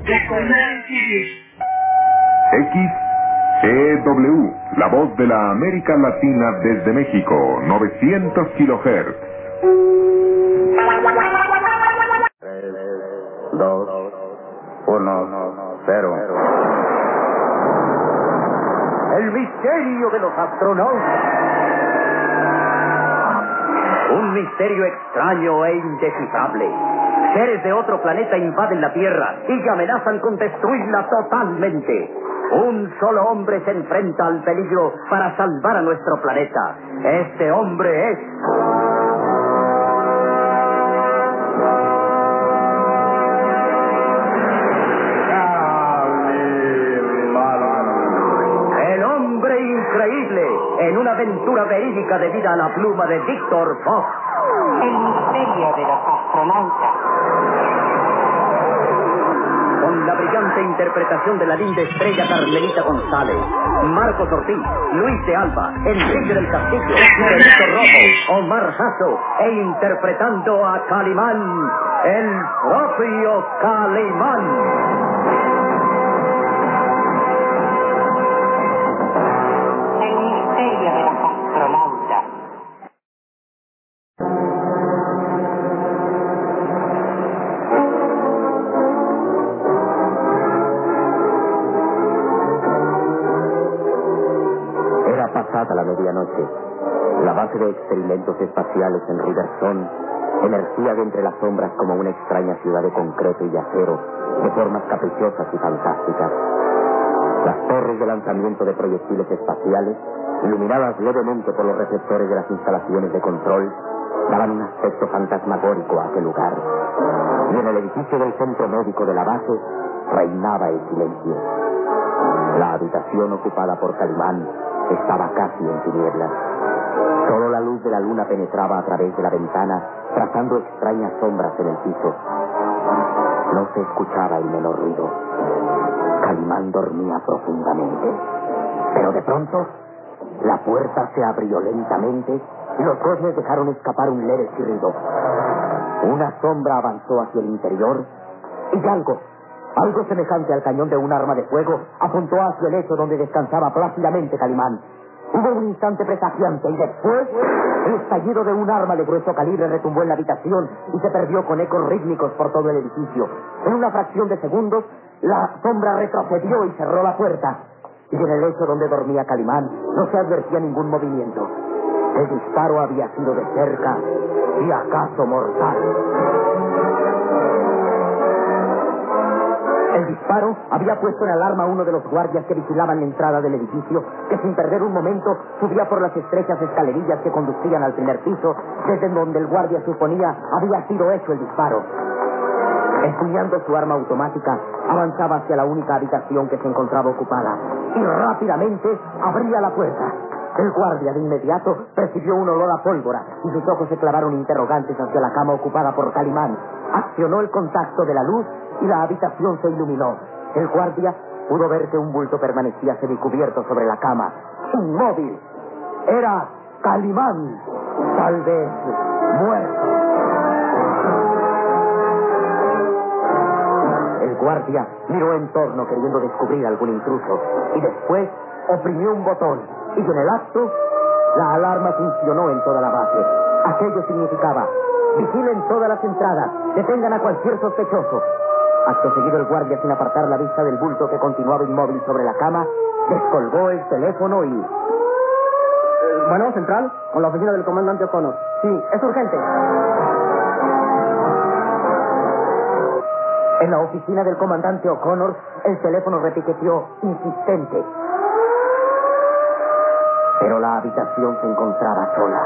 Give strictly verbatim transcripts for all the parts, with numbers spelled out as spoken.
X E W, la voz de la América Latina desde México, novecientos kilohertz. tres, dos, uno, cero. El misterio de los astronautas. Un misterio extraño e indescifrable. Seres de otro planeta invaden la Tierra y amenazan con destruirla totalmente. Un solo hombre se enfrenta al peligro para salvar a nuestro planeta. Este hombre es... el hombre increíble, en una aventura verídica debida a la pluma de Víctor Fox. El misterio de los astronautas. Con la brillante interpretación de la linda estrella Carmelita González, Marcos Ortiz, Luis de Alba, Enrique del Castillo, Benito Rojo, Omar Jasso, e interpretando a Calimán, el propio Calimán. El misterio de los astronautas. Era pasada la medianoche. La base de experimentos espaciales en Riversón emergía de entre las sombras como una extraña ciudad de concreto y acero, de formas caprichosas y fantásticas. Las torres de lanzamiento de proyectiles espaciales, iluminadas levemente por los receptores de las instalaciones de control, daban un aspecto fantasmagórico a aquel lugar. Y en el edificio del centro médico de la base reinaba el silencio. La habitación ocupada por Calimán estaba casi en tinieblas. Solo la luz de la luna penetraba a través de la ventana, trazando extrañas sombras en el piso. No se escuchaba el menor ruido. Calimán dormía profundamente. Pero de pronto, la puerta se abrió lentamente y los goznes dejaron escapar un leve chirrido. Una sombra avanzó hacia el interior y algo, algo semejante al cañón de un arma de fuego, apuntó hacia el lecho donde descansaba plácidamente Calimán. Hubo un instante presagiante y después el estallido de un arma de grueso calibre retumbó en la habitación y se perdió con ecos rítmicos por todo el edificio. En una fracción de segundos, la sombra retrocedió y cerró la puerta. Y en el lecho donde dormía Calimán no se advertía ningún movimiento. El disparo había sido de cerca y acaso mortal. El disparo había puesto en alarma a uno de los guardias que vigilaban la entrada del edificio, que sin perder un momento subía por las estrechas escalerillas que conducían al primer piso, desde donde el guardia suponía había sido hecho el disparo. Empuñando su arma automática, avanzaba hacia la única habitación que se encontraba ocupada y rápidamente abría la puerta. El guardia de inmediato percibió un olor a pólvora y sus ojos se clavaron interrogantes hacia la cama ocupada por Calimán. Accionó el contacto de la luz y la habitación se iluminó. El guardia pudo ver que un bulto permanecía semicubierto sobre la cama, inmóvil. Era Calimán, tal vez muerto. El guardia miró en torno queriendo descubrir algún intruso y después oprimió un botón y en el acto la alarma funcionó en toda la base. Aquello significaba: vigilen todas las entradas, detengan a cualquier sospechoso. Acto seguido, el guardia, sin apartar la vista del bulto que continuaba inmóvil sobre la cama, descolgó el teléfono y... Eh, bueno, central, con la oficina del comandante O'Connor. Sí, es urgente. En la oficina del comandante O'Connor, el teléfono repiqueteó, insistente. Pero la habitación se encontraba sola.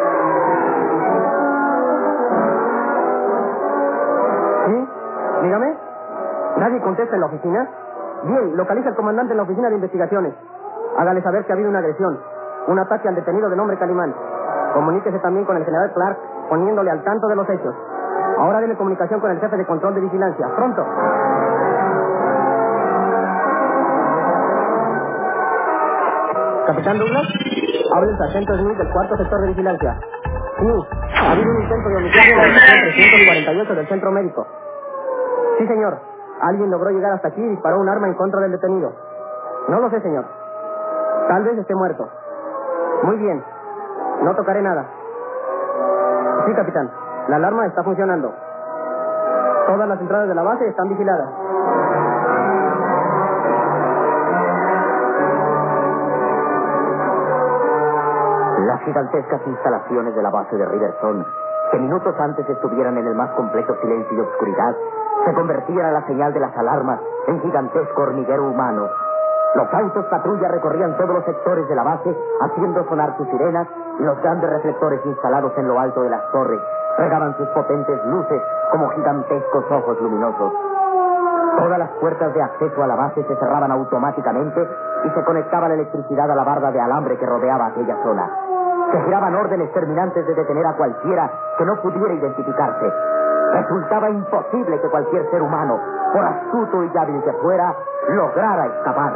¿Sí? Dígame. ¿Nadie contesta en la oficina? Bien, localiza al comandante en la oficina de investigaciones. Hágale saber que ha habido una agresión, un ataque al detenido de nombre Calimán. Comuníquese también con el general Clark, poniéndole al tanto de los hechos. Ahora dele comunicación con el jefe de control de vigilancia. ¡Pronto! Capitán Douglas, habla el sargento Smith del cuarto sector de vigilancia. Sí, ha habido un intento de homicidio en la habitación trescientos cuarenta y ocho del centro médico. Sí, señor. ¿Alguien logró llegar hasta aquí y disparó un arma en contra del detenido? No lo sé, señor. Tal vez esté muerto. Muy bien. No tocaré nada. Sí, capitán. La alarma está funcionando. Todas las entradas de la base están vigiladas. Las gigantescas instalaciones de la base de Riverson, que minutos antes estuvieran en el más completo silencio y obscuridad, se convertían a la señal de las alarmas en gigantesco hormiguero humano. Los autos patrulla recorrían todos los sectores de la base, haciendo sonar sus sirenas, y los grandes reflectores instalados en lo alto de las torres regaban sus potentes luces como gigantescos ojos luminosos. Todas las puertas de acceso a la base se cerraban automáticamente y se conectaba la electricidad a la barda de alambre que rodeaba aquella zona. Se giraban órdenes terminantes de detener a cualquiera que no pudiera identificarse. Resultaba imposible que cualquier ser humano, por astuto y hábil que fuera, lograra escapar.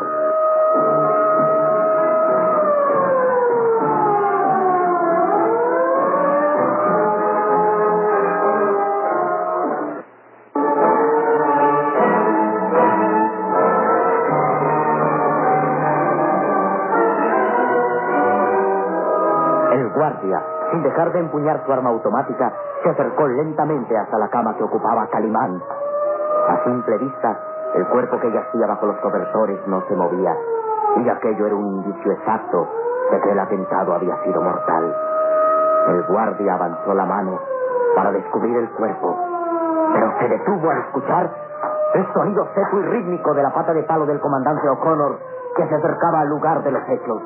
El guardia, sin dejar de empuñar su arma automática, se acercó lentamente hasta la cama que ocupaba Calimán. A simple vista, el cuerpo que yacía bajo los cobertores no se movía, y aquello era un indicio exacto de que el atentado había sido mortal. El guardia avanzó la mano para descubrir el cuerpo, pero se detuvo al escuchar el sonido seco y rítmico de la pata de palo del comandante O'Connor, que se acercaba al lugar de los hechos.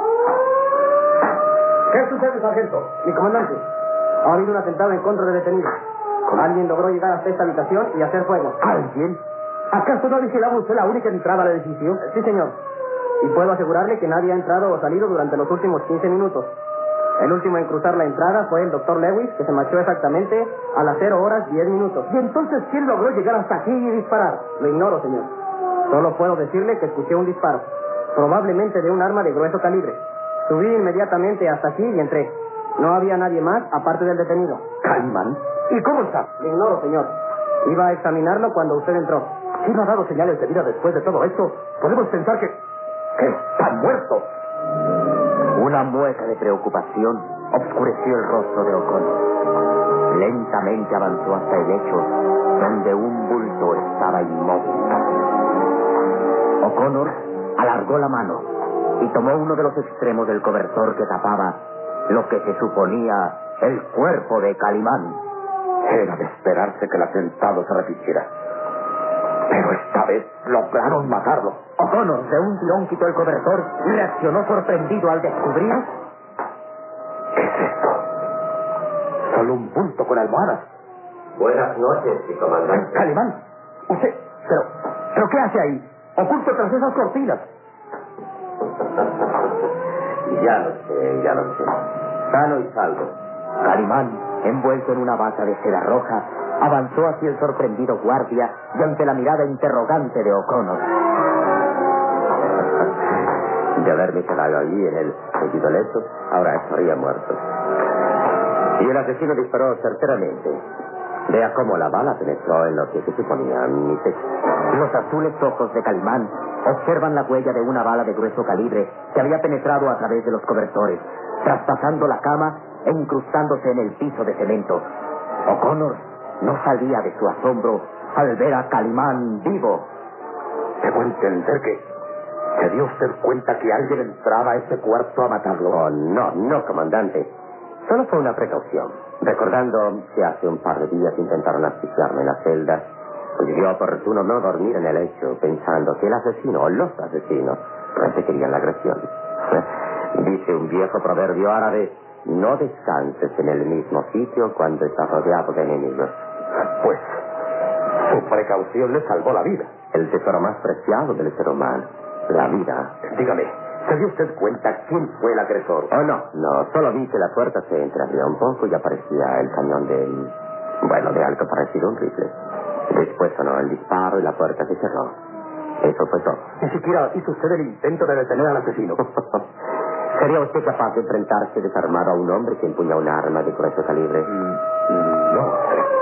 ¿Qué sucede, sargento? Mi comandante, ha habido un atentado en contra del detenido. Alguien logró llegar hasta esta habitación y hacer fuego. ¿Alguien? ¿Acaso no vigilaba usted la única entrada al edificio? Sí, señor. Y puedo asegurarle que nadie ha entrado o salido durante los últimos quince minutos. El último en cruzar la entrada fue el doctor Lewis, que se marchó exactamente a las cero horas diez minutos. ¿Y entonces quién logró llegar hasta aquí y disparar? Lo ignoro, señor. Solo puedo decirle que escuché un disparo, probablemente de un arma de grueso calibre. Subí inmediatamente hasta aquí y entré. No había nadie más aparte del detenido. ¿Calimán? ¿Y cómo está? Lo ignoro, señor. Iba a examinarlo cuando usted entró. Si no ha dado señales de vida después de todo esto, podemos pensar que... que está muerto. Una mueca de preocupación obscureció el rostro de O'Connor. Lentamente avanzó hasta el lecho, donde un bulto estaba inmóvil. O'Connor alargó la mano y tomó uno de los extremos del cobertor que tapaba lo que se suponía el cuerpo de Calimán. Era de esperarse que el atentado se repitiera. Pero esta vez lograron matarlo. O'Connor de un tirón quitó el cobertor y reaccionó sorprendido al descubrir... ¿Qué es esto? Solo un bulto con almohadas. Buenas noches, mi comandante. Calimán, usted... Pero... ¿Pero qué hace ahí? Oculto tras esas cortinas. Ya lo sé, ya lo sé. Sano y salvo. Calimán, envuelto en una bata de seda roja, avanzó hacia el sorprendido guardia y ante la mirada interrogante de O'Connor. De haberme quedado allí en el seguidoleto, ahora estaría muerto. Y el asesino disparó certeramente. Vea cómo la bala penetró en lo que se suponía mi pecho. Los azules ojos de Calimán observan la huella de una bala de grueso calibre que había penetrado a través de los cobertores, traspasando la cama e incrustándose en el piso de cemento. O'Connor no salía de su asombro al ver a Calimán vivo. Debo entender que... ¿Se dio usted cuenta que alguien entraba a ese cuarto a matarlo? Oh, no, no, comandante. Solo fue una precaución. Recordando que hace un par de días intentaron asfixiarme en la celda, consideró oportuno no dormir en el lecho, pensando que el asesino o los asesinos repetirían la agresión. Dice un viejo proverbio árabe: no descanses en el mismo sitio cuando estás rodeado de enemigos. Pues su precaución le salvó la vida. El tesoro más preciado del ser humano, la vida. Dígame, ¿se dio usted cuenta quién fue el agresor? Oh, no, no, solo vi que la puerta se entreabría un poco y aparecía el cañón de... bueno, de algo parecido a un rifle. Después sonó el disparo y la puerta se cerró. Eso fue todo. Ni siquiera hizo usted el intento de detener al asesino. ¿Sería usted capaz de enfrentarse desarmado a un hombre que empuña un arma de grueso calibre? Mm, no, por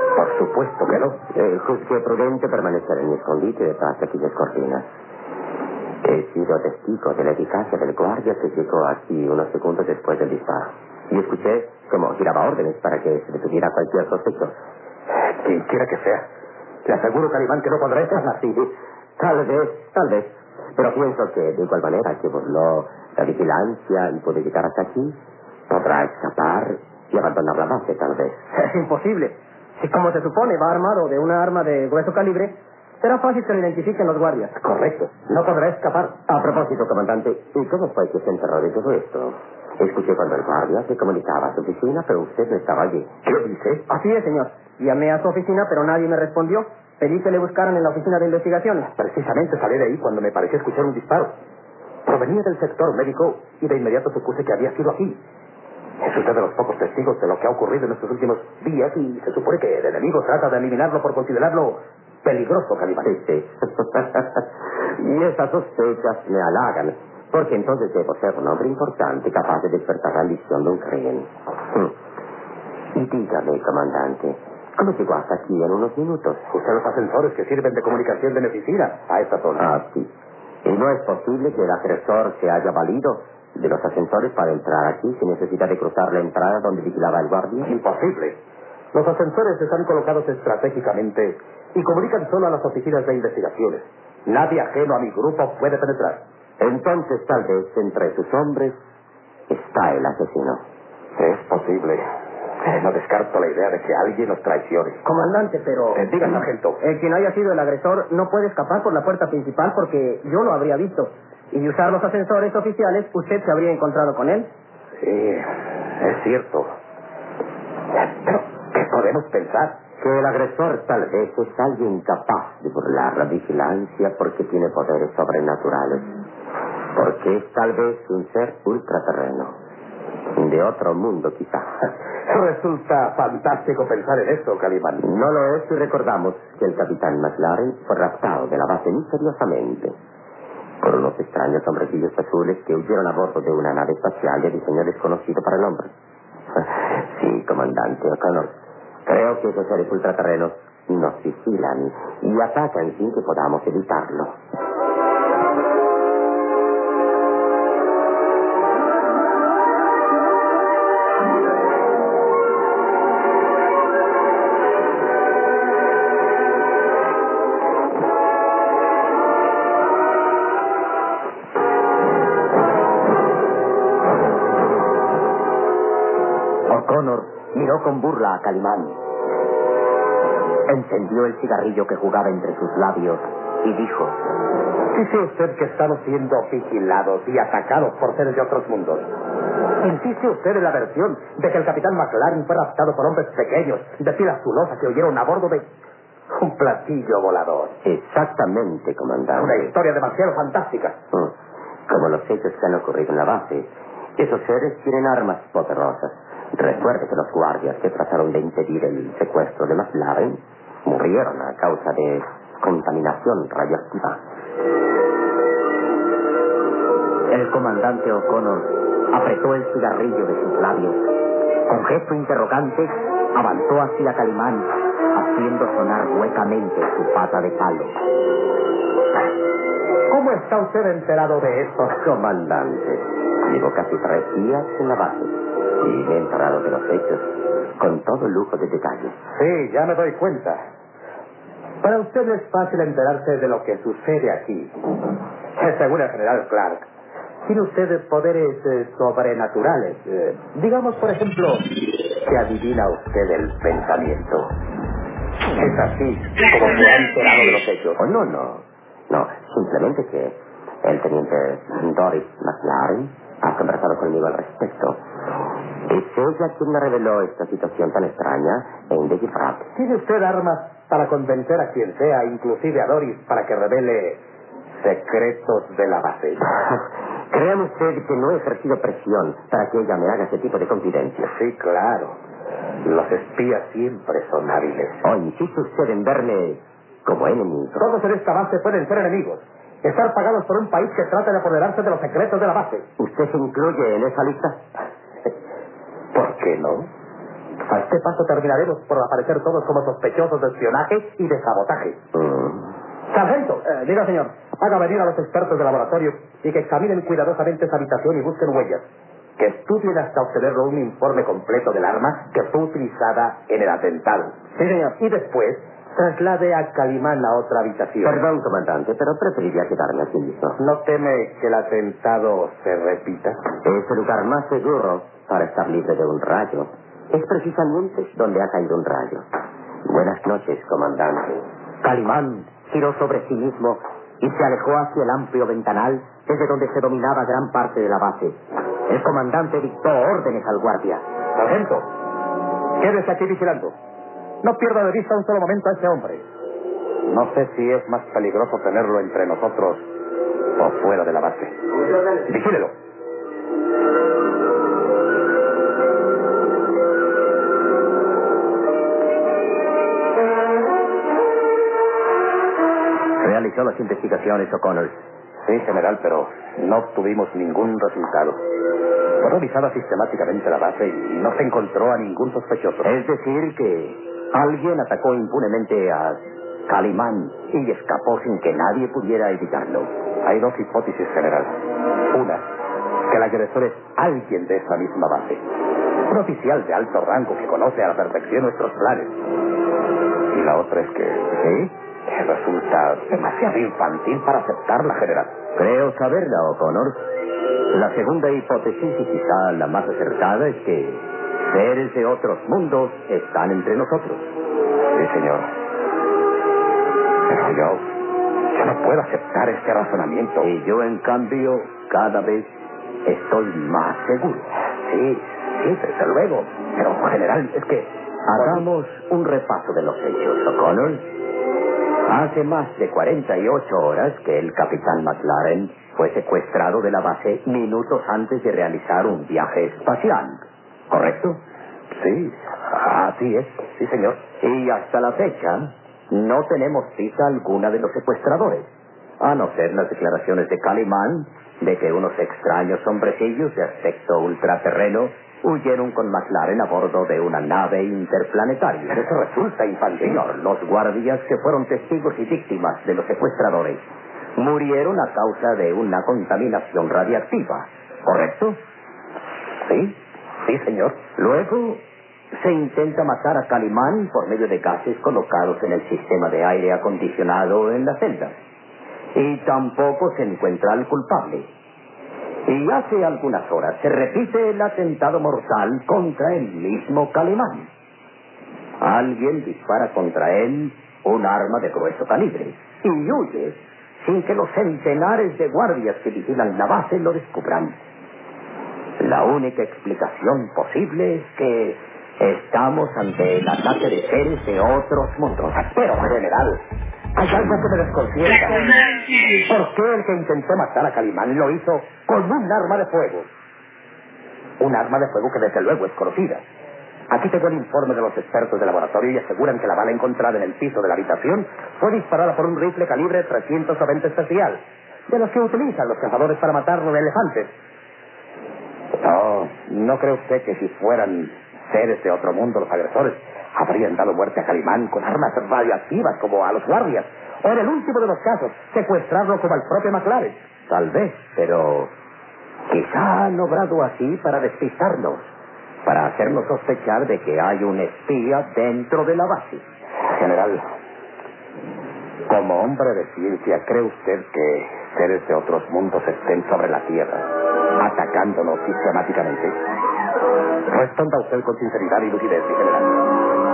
supuesto que no. Eh, juzgué prudente permanecer en mi escondite detrás de aquellas cortinas. He sido testigo de la eficacia del guardia que llegó aquí unos segundos después del disparo. Y escuché cómo giraba órdenes para que se detuviera cualquier sospechoso. Quien quiera que sea. Le aseguro, Calimán, que no podrá estar así. Tal vez, tal vez. Pero pienso que de igual manera que burló la vigilancia y puede llegar hasta aquí, podrá escapar y abandonar la base, tal vez. Es imposible. Si como se supone va armado de una arma de grueso calibre, será fácil que lo identifiquen los guardias. Correcto. No podrá escapar. A propósito, comandante, ¿y cómo fue que se enterró de todo esto? Escuché cuando el guardia se comunicaba a su oficina, pero usted no estaba allí. ¿Qué dice? Así es, señor. Llamé a su oficina, pero nadie me respondió. Pedí que le buscaran en la oficina de investigaciones. Precisamente salí de ahí cuando me pareció escuchar un disparo. Provenía del sector médico y de inmediato supuse que había sido aquí. Es usted de los pocos testigos de lo que ha ocurrido en estos últimos días y se supone que el enemigo trata de eliminarlo por considerarlo peligroso, Calimán. Sí, sí. Y esas sospechas me halagan, porque entonces debo ser un hombre importante capaz de despertar la ambición de un crimen. Y dígame, comandante, ¿cómo llegó hasta aquí en unos minutos? Usted los ascensores que sirven de comunicación de mi oficina a esta zona. Ah, sí. ¿Y no es posible que el agresor se haya valido de los ascensores para entrar aquí sin necesidad de cruzar la entrada donde vigilaba el guardia? Imposible. Los ascensores están colocados estratégicamente y comunican solo a las oficinas de investigaciones. Nadie ajeno a mi grupo puede penetrar. Entonces, tal vez, entre sus hombres está el asesino. Es posible. No descarto la idea de que alguien nos traicione. Comandante, pero... Eh, diga, sargento. El quien haya sido el agresor no puede escapar por la puerta principal porque yo lo habría visto. Y de usar los ascensores oficiales, usted se habría encontrado con él. Sí, es cierto. Pero, ¿qué podemos pensar? Que el agresor tal vez es alguien capaz de burlar la vigilancia porque tiene poderes sobrenaturales. Porque es tal vez un ser ultraterreno. De otro mundo, quizá. Resulta fantástico pensar en esto, Calimán. No lo es si recordamos que el capitán McLaren fue raptado de la base misteriosamente por unos extraños hombrecillos azules que huyeron a bordo de una nave espacial de diseño desconocido para el hombre. Sí, comandante O'Connor. Creo que esos seres ultraterrenos nos vigilan y atacan sin que podamos evitarlo. O'Connor miró con burla a Calimán. Encendió el cigarrillo que jugaba entre sus labios y dijo: Dice usted que estamos siendo vigilados y atacados por seres de otros mundos. Insiste usted en la versión de que el capitán McLaren fue raptado por hombres pequeños, de piel azulosa, que huyeron a bordo de un platillo volador. Exactamente, comandante. Una historia demasiado fantástica. Mm. Como los hechos que han ocurrido en la base, esos seres tienen armas poderosas. Recuerde que los guardias que trataron de impedir el secuestro de McLaren murieron a causa de contaminación radioactiva. El comandante O'Connor apretó el cigarrillo de sus labios. Con gesto interrogante, avanzó hacia Calimán, haciendo sonar huecamente su pata de palo. ¿Cómo está usted enterado de esto? Comandante, llevo casi tres días en la base y me he enterado de los hechos con todo lujo de detalles. Sí, ya me doy cuenta. Para usted es fácil enterarse de lo que sucede aquí. Según el general Clark, tiene usted poderes eh, sobrenaturales. Eh, digamos, por ejemplo, que adivina usted el pensamiento. Es así como se ha enterado de los hechos. Oh, no, no. No, simplemente que el teniente Doris McLaren ha conversado conmigo al respecto. Es ella quien me reveló esta situación tan extraña e indescifrable. ¿Tiene usted armas para convencer a quien sea, inclusive a Doris, para que revele secretos de la base? Créame usted que no he ejercido presión para que ella me haga ese tipo de confidencias. Sí, claro. Los espías siempre son hábiles. Oh, insiste usted en verme como enemigo. Todos en esta base pueden ser enemigos. Estar pagados por un país que trata de apoderarse de los secretos de la base. ¿Usted se incluye en esa lista? ¿Por qué no? A este paso terminaremos por aparecer todos como sospechosos de espionaje y de sabotaje. Mm. ¡Sargento! Eh, diga, señor. Haga venir a los expertos de laboratorio y que examinen cuidadosamente esa habitación y busquen huellas. Que estudien hasta obtenerlo un informe completo del arma que fue utilizada en el atentado. Sí, señor. Y después traslade a Calimán a otra habitación. Perdón, comandante, pero preferiría quedarme aquí mismo. ¿No teme que el atentado se repita? Es el lugar más seguro para estar libre de un rayo. Es precisamente donde ha caído un rayo. Buenas noches, comandante. Calimán Giró sobre sí mismo y se alejó hacia el amplio ventanal desde donde se dominaba gran parte de la base. El comandante dictó órdenes al guardia. Sargento, quédese aquí vigilando. No pierda de vista un solo momento a ese hombre. No sé si es más peligroso tenerlo entre nosotros o fuera de la base. Vigílelo. Realizó las investigaciones O'Connor. Sí, general, pero no obtuvimos ningún resultado. Fue revisada sistemáticamente la base y no se encontró a ningún sospechoso. Es decir, que alguien atacó impunemente a Calimán y escapó sin que nadie pudiera evitarlo. Hay dos hipótesis, general. Una, que el agresor es alguien de esa misma base. Un oficial de alto rango que conoce a la perfección nuestros planes. Y la otra es que... ¿Sí? que resulta demasiado infantil para aceptarla, general. Creo saberla, O'Connor. La segunda hipótesis, y quizá la más acertada, es que seres de otros mundos están entre nosotros. Sí, señor. Pero yo... yo no puedo aceptar este razonamiento. Y yo, en cambio, cada vez estoy más seguro. Sí, sí, desde luego. Pero, general, es que... Hagamos un repaso de los hechos, O'Connor. Hace más de cuarenta y ocho horas que el capitán McLaren fue secuestrado de la base minutos antes de realizar un viaje espacial. ¿Correcto? Sí, así es. Sí, señor. Y hasta la fecha no tenemos pista alguna de los secuestradores, a no ser las declaraciones de Calimán de que unos extraños hombrecillos de aspecto ultraterreno huyeron con McLaren a bordo de una nave interplanetaria. Pero eso resulta infantil. Señor, los guardias que fueron testigos y víctimas de los secuestradores murieron a causa de una contaminación radiactiva, ¿correcto? Sí, sí, señor. Luego se intenta matar a Calimán por medio de gases colocados en el sistema de aire acondicionado en la celda. Y tampoco se encuentra al culpable. Y hace algunas horas se repite el atentado mortal contra el mismo Calimán. Alguien dispara contra él un arma de grueso calibre y huye sin que los centenares de guardias que vigilan la base lo descubran. La única explicación posible es que estamos ante el ataque de seres de otros mundos. Pero, general, hay algo que me desconcierta. ¿Por qué el que intentó matar a Calimán lo hizo con un arma de fuego? Un arma de fuego que desde luego es conocida. Aquí tengo el informe de los expertos de laboratorio y aseguran que la bala encontrada en el piso de la habitación fue disparada por un rifle calibre trescientos noventa especial, de los que utilizan los cazadores para matar a elefantes. No, ¿no cree usted que si fueran seres de otro mundo los agresores habrían dado muerte a Calimán con armas radioactivas como a los guardias? O en el último de los casos, secuestrarlo como al propio McLaren. Tal vez, pero quizá han obrado así para despistarnos, para hacernos sospechar de que hay un espía dentro de la base. General, como hombre de ciencia, ¿cree usted que seres de otros mundos estén sobre la Tierra, atacándonos sistemáticamente? Responda usted con sinceridad y lucidez, mi general.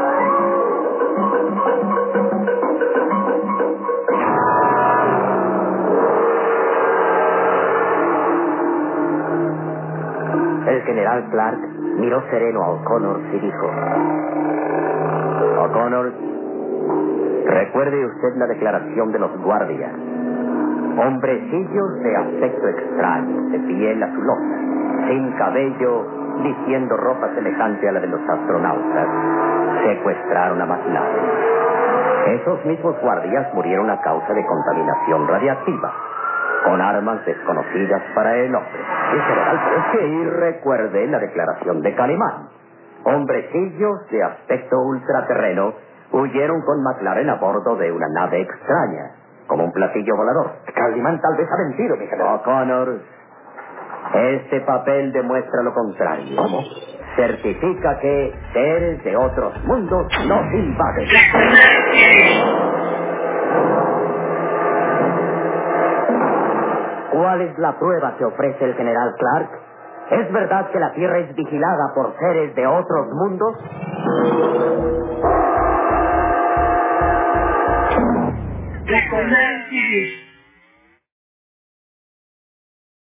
El general Clark miró sereno a O'Connor y dijo: O'Connor, recuerde usted la declaración de los guardias. Hombrecillos de aspecto extraño, de piel azulosa, sin cabello, vistiendo ropa semejante a la de los astronautas, secuestraron a McLaren. Esos mismos guardias murieron a causa de contaminación radiactiva, con armas desconocidas para el hombre. Sí, general, pero es que... Y recuerde la declaración de Calimán. hombrecillos de aspecto ultraterreno huyeron con McLaren a bordo de una nave extraña, como un platillo volador. Calimán tal vez ha mentido, mi general. O'Connor, este papel demuestra lo contrario. ¿Cómo? Certifica que seres de otros mundos nos invaden. ¿Cuál es la prueba que ofrece el general Clark? ¿Es verdad que la Tierra es vigilada por seres de otros mundos? The Command Series.